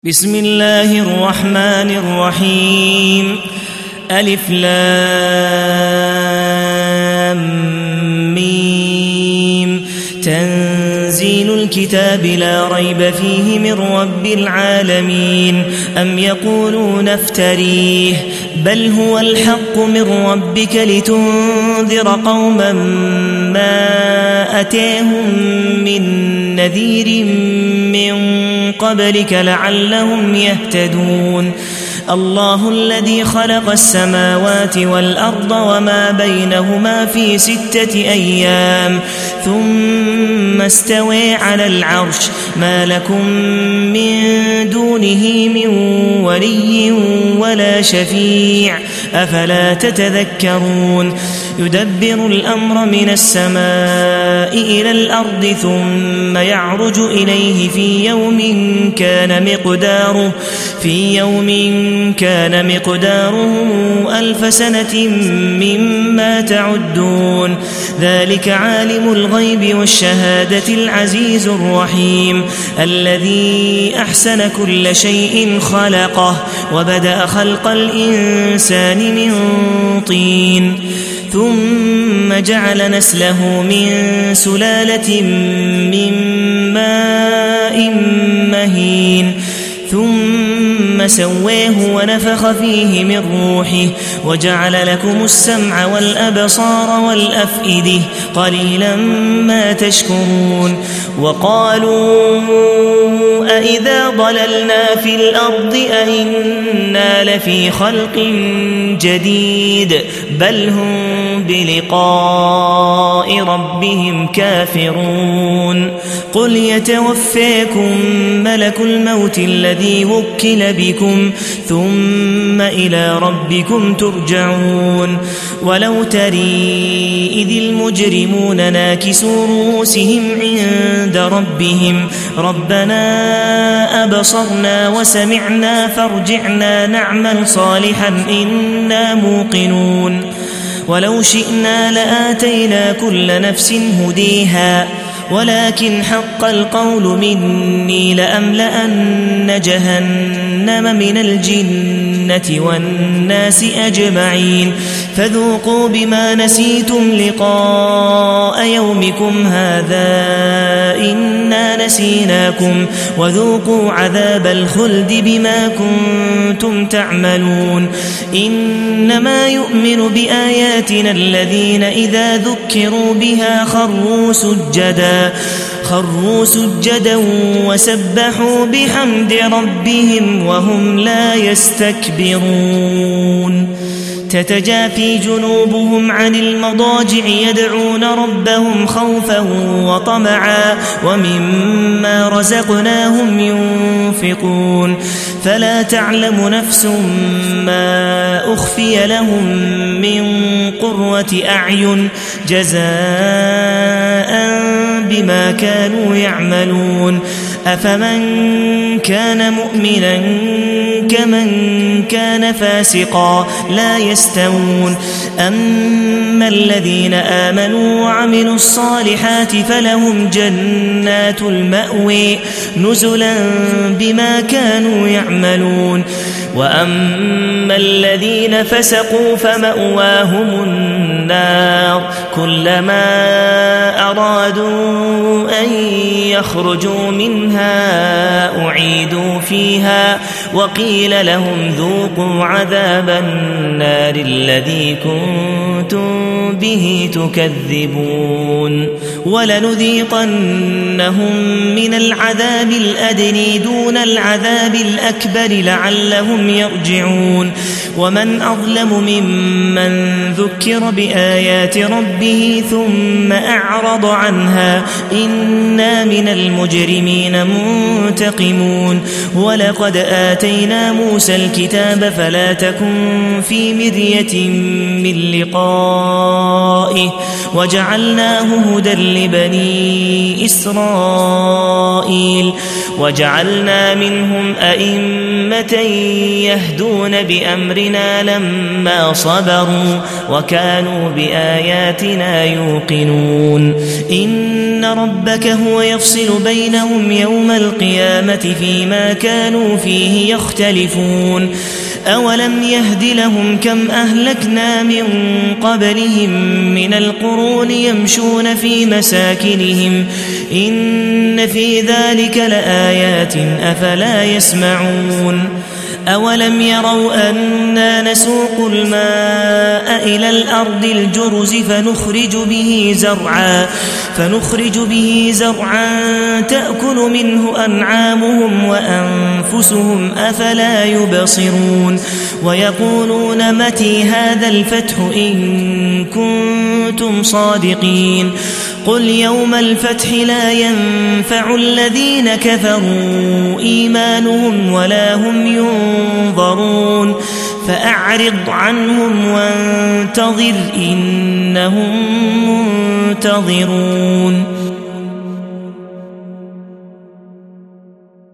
بسم الله الرحمن الرحيم ألف لام ميم تنزيل الكتاب لا ريب فيه من رب العالمين أم يقولون افتريه بل هو الحق من ربك لتنذر قوما ما أتاهم من نذير من قبلك لعلهم يهتدون الله الذي خلق السماوات والأرض وما بينهما في 6 أيام ثم استوى على العرش ما لكم من دونه من ولي ولا شفيع أفلا تتذكرون يدبر الأمر من السماء إلى الأرض ثم يعرج إليه في يوم كان مقداره 1000 سنة مما تعدون ذلك عالم الغيب والشهادة العزيز الرحيم الذي أحسن كل شيء خلقه وبدأ خلق الإنسان من طين ثم جعل نسله من سلالة من ماء مهين ثم سواه ونفخ فيه من روحه وجعل لكم السمع والأبصار والأفئدة قليلا ما تشكرون وقالوا أإذا ضللنا في الأرض أإنا لفي خلق جديد بل هم بلقاء ربهم كافرون قل يتوفاكم ملك الموت الذي وكل بكم ثم إلى ربكم ترجعون ولو تري إذ المجرمون ناكسوا رؤوسهم عند ربهم ربنا أبصرنا وسمعنا فارجعنا نعمل صالحا إنا موقنون ولو شئنا لآتينا كل نفس هديها ولكن حق القول مني لأملأن جهنم من الجنة والناس أجمعين فذوقوا بما نسيتم لقاء يومكم هذا إنا نسيناكم وذوقوا عذاب الخلد بما كنتم تعملون إنما يؤمن بآياتنا الذين إذا ذكروا بها خروا سجدا وسبحوا بحمد ربهم وهم لا يستكبرون تتجافي جنوبهم عن المضاجع يدعون ربهم خوفا وطمعا ومما رزقناهم ينفقون فلا تعلم نفس ما أخفي لهم من قرة أعين جزاء بما كانوا يعملون أفمن كان مؤمنا كمن كان فاسقا لا يستوون أما الذين آمنوا وعملوا الصالحات فلهم جنات المأوى نزلا بما كانوا يعملون وأما الذين فسقوا فمأواهم النار كلما أرادوا أن يخرجوا منها أعيدوا فيها وقيل لهم ذوقوا عذاب النار الذي كنتم به تكذبون ولنذيقنهم من العذاب الأدنى دون العذاب الأكبر لعلهم يرجعون ومن أظلم ممن ذكر بآيات ربه ثم أعرض عنها إنا من المجرمين منتقمون ولقد آتينا آتينا موسى الكتاب فلا تكن في مرية من لقائه وجعلناه هدى لبني إسرائيل وجعلنا منهم أئمة يهدون بأمرنا لما صبروا وكانوا بآياتنا يوقنون إن ربك هو يفصل بينهم يوم القيامة فيما كانوا فيه يختلفون أولم يهد لهم كم أهلكنا من قبلهم من القرون يمشون في مساكنهم إن في ذلك لآيات أفلا يسمعون أولم يروا أنا نسوق الماء إلى الأرض الجرز فنخرج به زرعا تأكل منه أنعامهم وأنفسهم أفلا يبصرون ويقولون متى هذا الفتح إن كنتم صادقين قل يوم الفتح لا ينفع الذين كفروا إيمانهم ولا هم ينظرون فأعرض عنهم وانتظر إنهم منتظرون